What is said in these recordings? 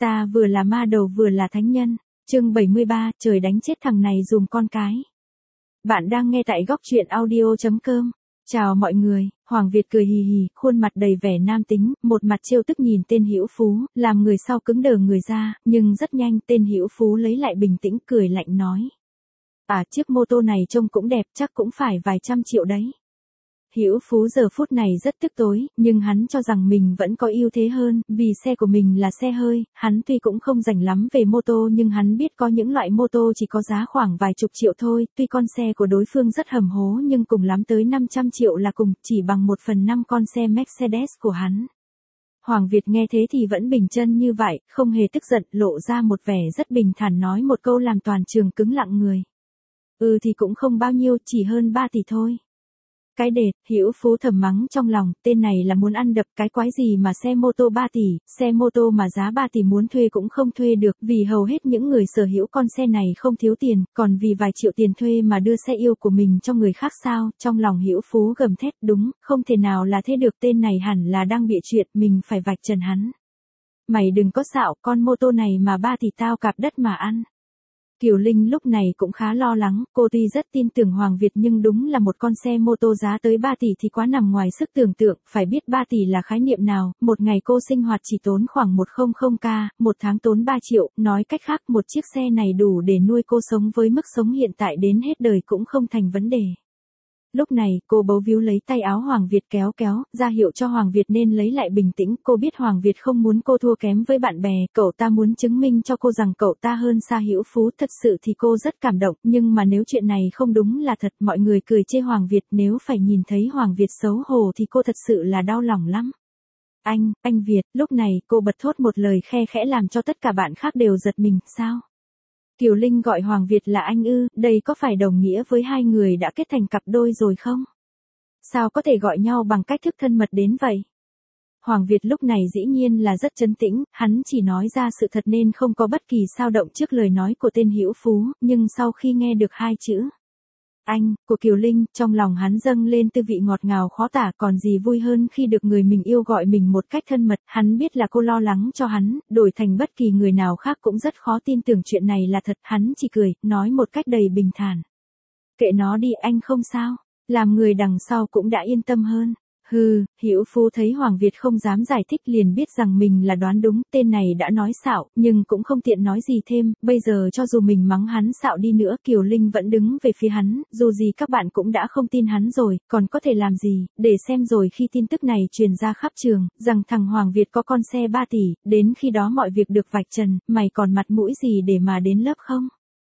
Ta vừa là ma đầu vừa là thánh nhân. Chương 73, trời đánh chết thằng này dùm con cái. Bạn đang nghe tại góc truyện audio.com. Chào mọi người, Hoàng Việt cười hì hì, khuôn mặt đầy vẻ nam tính, một mặt trêu tức nhìn tên Hữu Phú, làm người sau cứng đờ người ra, nhưng rất nhanh tên Hữu Phú lấy lại bình tĩnh cười lạnh nói. Chiếc mô tô này trông cũng đẹp, chắc cũng phải vài trăm triệu đấy. Hữu Phú giờ phút này rất tức tối, nhưng hắn cho rằng mình vẫn có ưu thế hơn, vì xe của mình là xe hơi, hắn tuy cũng không rành lắm về mô tô nhưng hắn biết có những loại mô tô chỉ có giá khoảng vài chục triệu thôi, tuy con xe của đối phương rất hầm hố nhưng cùng lắm tới 500 triệu là cùng, chỉ bằng 1/5 con xe Mercedes của hắn. Hoàng Việt nghe thế thì vẫn bình chân như vậy, không hề tức giận, lộ ra một vẻ rất bình thản nói một câu làm toàn trường cứng lặng người. Thì cũng không bao nhiêu, chỉ hơn 3 tỷ thôi. Cái đệt, Hữu Phú thầm mắng trong lòng, tên này là muốn ăn đập cái quái gì mà xe mô tô 3 tỷ, xe mô tô mà giá 3 tỷ muốn thuê cũng không thuê được, vì hầu hết những người sở hữu con xe này không thiếu tiền, còn vì vài triệu tiền thuê mà đưa xe yêu của mình cho người khác sao, trong lòng Hữu Phú gầm thét đúng, không thể nào là thế được, tên này hẳn là đang bịa chuyện, mình phải vạch trần hắn. Mày đừng có xạo, con mô tô này mà 3 tỷ tao cạp đất mà ăn. Kiều Linh lúc này cũng khá lo lắng, cô tuy rất tin tưởng Hoàng Việt nhưng đúng là một con xe mô tô giá tới 3 tỷ thì quá nằm ngoài sức tưởng tượng, phải biết 3 tỷ là khái niệm nào, một ngày cô sinh hoạt chỉ tốn khoảng 100k, một tháng tốn 3 triệu, nói cách khác một chiếc xe này đủ để nuôi cô sống với mức sống hiện tại đến hết đời cũng không thành vấn đề. Lúc này, cô bấu víu lấy tay áo Hoàng Việt kéo, ra hiệu cho Hoàng Việt nên lấy lại bình tĩnh, cô biết Hoàng Việt không muốn cô thua kém với bạn bè, cậu ta muốn chứng minh cho cô rằng cậu ta hơn xa Hữu Phú, thật sự thì cô rất cảm động, nhưng mà nếu chuyện này không đúng là thật, mọi người cười chê Hoàng Việt, nếu phải nhìn thấy Hoàng Việt xấu hổ thì cô thật sự là đau lòng lắm. Anh Việt, lúc này cô bật thốt một lời khe khẽ làm cho tất cả bạn khác đều giật mình, sao? Kiều Linh gọi Hoàng Việt là anh ư, đây có phải đồng nghĩa với hai người đã kết thành cặp đôi rồi không? Sao có thể gọi nhau bằng cách thức thân mật đến vậy? Hoàng Việt lúc này dĩ nhiên là rất trấn tĩnh, hắn chỉ nói ra sự thật nên không có bất kỳ dao động trước lời nói của tên Hữu Phú, nhưng sau khi nghe được hai chữ anh của Kiều Linh, trong lòng hắn dâng lên tư vị ngọt ngào khó tả, còn gì vui hơn khi được người mình yêu gọi mình một cách thân mật, hắn biết là cô lo lắng cho hắn, đổi thành bất kỳ người nào khác cũng rất khó tin tưởng chuyện này là thật, hắn chỉ cười, nói một cách đầy bình thản. Kệ nó đi, anh không sao, làm người đằng sau cũng đã yên tâm hơn. Hữu Phú thấy Hoàng Việt không dám giải thích liền biết rằng mình là đoán đúng, tên này đã nói xạo, nhưng cũng không tiện nói gì thêm, bây giờ cho dù mình mắng hắn xạo đi nữa, Kiều Linh vẫn đứng về phía hắn, dù gì các bạn cũng đã không tin hắn rồi, còn có thể làm gì, để xem rồi khi tin tức này truyền ra khắp trường, rằng thằng Hoàng Việt có con xe 3 tỷ, đến khi đó mọi việc được vạch trần, mày còn mặt mũi gì để mà đến lớp không?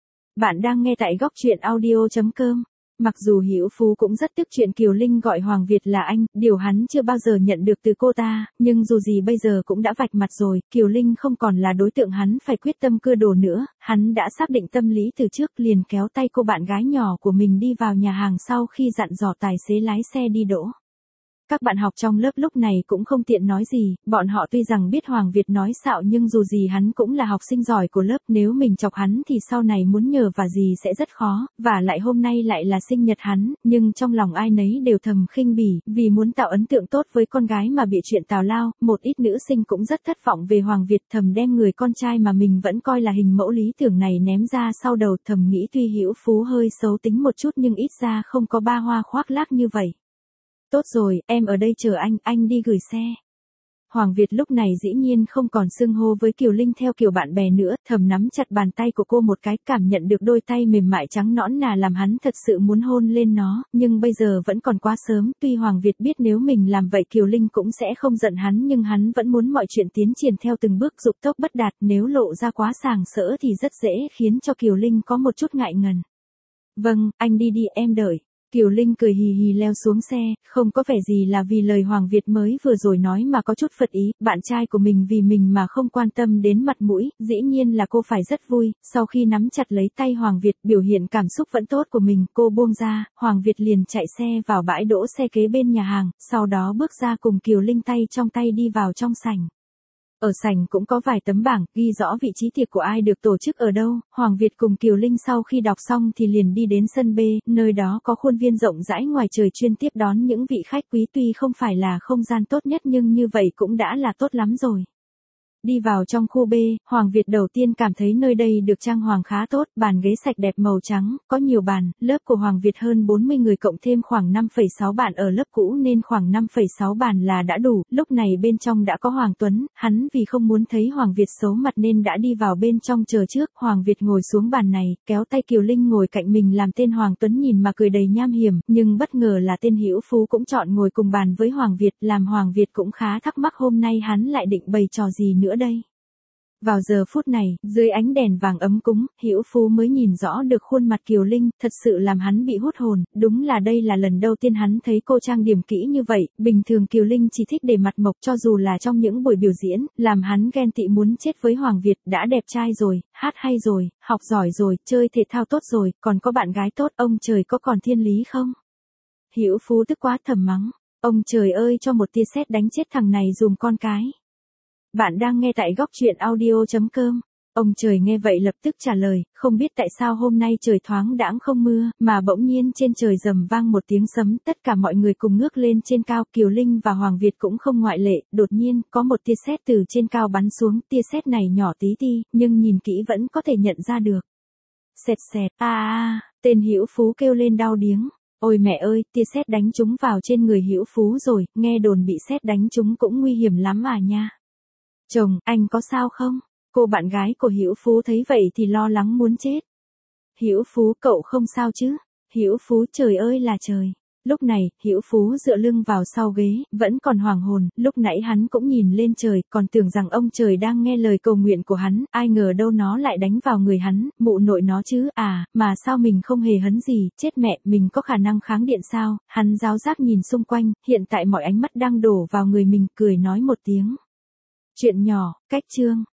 Bạn đang nghe tại góc truyện audio.com. Mặc dù Hữu Phú cũng rất tức chuyện Kiều Linh gọi Hoàng Việt là anh, điều hắn chưa bao giờ nhận được từ cô ta, nhưng dù gì bây giờ cũng đã vạch mặt rồi, Kiều Linh không còn là đối tượng hắn phải quyết tâm cưa đồ nữa, hắn đã xác định tâm lý từ trước liền kéo tay cô bạn gái nhỏ của mình đi vào nhà hàng sau khi dặn dò tài xế lái xe đi đỗ. Các bạn học trong lớp lúc này cũng không tiện nói gì, bọn họ tuy rằng biết Hoàng Việt nói xạo nhưng dù gì hắn cũng là học sinh giỏi của lớp, nếu mình chọc hắn thì sau này muốn nhờ vả gì sẽ rất khó, và lại hôm nay lại là sinh nhật hắn, nhưng trong lòng ai nấy đều thầm khinh bỉ, vì muốn tạo ấn tượng tốt với con gái mà bịa chuyện tào lao, một ít nữ sinh cũng rất thất vọng về Hoàng Việt, thầm đem người con trai mà mình vẫn coi là hình mẫu lý tưởng này ném ra sau đầu, thầm nghĩ tuy Hữu Phú hơi xấu tính một chút nhưng ít ra không có ba hoa khoác lác như vậy. Tốt rồi, em ở đây chờ anh đi gửi xe. Hoàng Việt lúc này dĩ nhiên không còn xưng hô với Kiều Linh theo kiểu bạn bè nữa, thầm nắm chặt bàn tay của cô một cái, cảm nhận được đôi tay mềm mại trắng nõn nà làm hắn thật sự muốn hôn lên nó, nhưng bây giờ vẫn còn quá sớm, tuy Hoàng Việt biết nếu mình làm vậy Kiều Linh cũng sẽ không giận hắn nhưng hắn vẫn muốn mọi chuyện tiến triển theo từng bước dục tốc bất đạt, nếu lộ ra quá sàng sỡ thì rất dễ khiến cho Kiều Linh có một chút ngại ngần. Vâng, anh đi em đợi. Kiều Linh cười hì hì leo xuống xe, không có vẻ gì là vì lời Hoàng Việt mới vừa rồi nói mà có chút phật ý, bạn trai của mình vì mình mà không quan tâm đến mặt mũi, dĩ nhiên là cô phải rất vui, sau khi nắm chặt lấy tay Hoàng Việt biểu hiện cảm xúc vẫn tốt của mình, cô buông ra, Hoàng Việt liền chạy xe vào bãi đỗ xe kế bên nhà hàng, sau đó bước ra cùng Kiều Linh tay trong tay đi vào trong sảnh. Ở sảnh cũng có vài tấm bảng, ghi rõ vị trí tiệc của ai được tổ chức ở đâu, Hoàng Việt cùng Kiều Linh sau khi đọc xong thì liền đi đến sân B, nơi đó có khuôn viên rộng rãi ngoài trời chuyên tiếp đón những vị khách quý tuy không phải là không gian tốt nhất nhưng như vậy cũng đã là tốt lắm rồi. Đi vào trong khu B, Hoàng Việt đầu tiên cảm thấy nơi đây được trang hoàng khá tốt, bàn ghế sạch đẹp màu trắng, có nhiều bàn, lớp của Hoàng Việt hơn 40 người cộng thêm khoảng 5,6 bạn ở lớp cũ nên khoảng 5,6 bàn là đã đủ, lúc này bên trong đã có Hoàng Tuấn, hắn vì không muốn thấy Hoàng Việt xấu mặt nên đã đi vào bên trong chờ trước, Hoàng Việt ngồi xuống bàn này, kéo tay Kiều Linh ngồi cạnh mình làm tên Hoàng Tuấn nhìn mà cười đầy nham hiểm, nhưng bất ngờ là tên Hữu Phú cũng chọn ngồi cùng bàn với Hoàng Việt, làm Hoàng Việt cũng khá thắc mắc hôm nay hắn lại định bày trò gì nữa đây. Vào giờ phút này, dưới ánh đèn vàng ấm cúng, Hữu Phú mới nhìn rõ được khuôn mặt Kiều Linh, thật sự làm hắn bị hút hồn, đúng là đây là lần đầu tiên hắn thấy cô trang điểm kỹ như vậy, bình thường Kiều Linh chỉ thích để mặt mộc cho dù là trong những buổi biểu diễn, làm hắn ghen tị muốn chết với Hoàng Việt, đã đẹp trai rồi, hát hay rồi, học giỏi rồi, chơi thể thao tốt rồi, còn có bạn gái tốt, ông trời có còn thiên lý không? Hữu Phú tức quá thầm mắng, ông trời ơi cho một tia sét đánh chết thằng này dùm con cái. Bạn đang nghe tại góc truyện audio.com. Ông trời nghe vậy lập tức trả lời, không biết tại sao hôm nay trời thoáng đãng không mưa, mà bỗng nhiên trên trời rầm vang một tiếng sấm, tất cả mọi người cùng ngước lên trên cao, Kiều Linh và Hoàng Việt cũng không ngoại lệ, đột nhiên, có một tia sét từ trên cao bắn xuống, tia sét này nhỏ tí ti, nhưng nhìn kỹ vẫn có thể nhận ra được. Sẹt sẹt, tên Hữu Phú kêu lên đau điếng. Ôi mẹ ơi, tia sét đánh trúng vào trên người Hữu Phú rồi, nghe đồn bị sét đánh trúng cũng nguy hiểm lắm à nha. Chồng, anh có sao không? Cô bạn gái của Hữu Phú thấy vậy thì lo lắng muốn chết. Hữu Phú, cậu không sao chứ? Hữu Phú, trời ơi là trời. Lúc này, Hữu Phú dựa lưng vào sau ghế, vẫn còn hoàng hồn, lúc nãy hắn cũng nhìn lên trời, còn tưởng rằng ông trời đang nghe lời cầu nguyện của hắn, ai ngờ đâu nó lại đánh vào người hắn, mụ nội nó chứ, mà sao mình không hề hấn gì, chết mẹ, mình có khả năng kháng điện sao? Hắn giáo giác nhìn xung quanh, hiện tại mọi ánh mắt đang đổ vào người mình, cười nói một tiếng. Chuyện nhỏ, cách chương.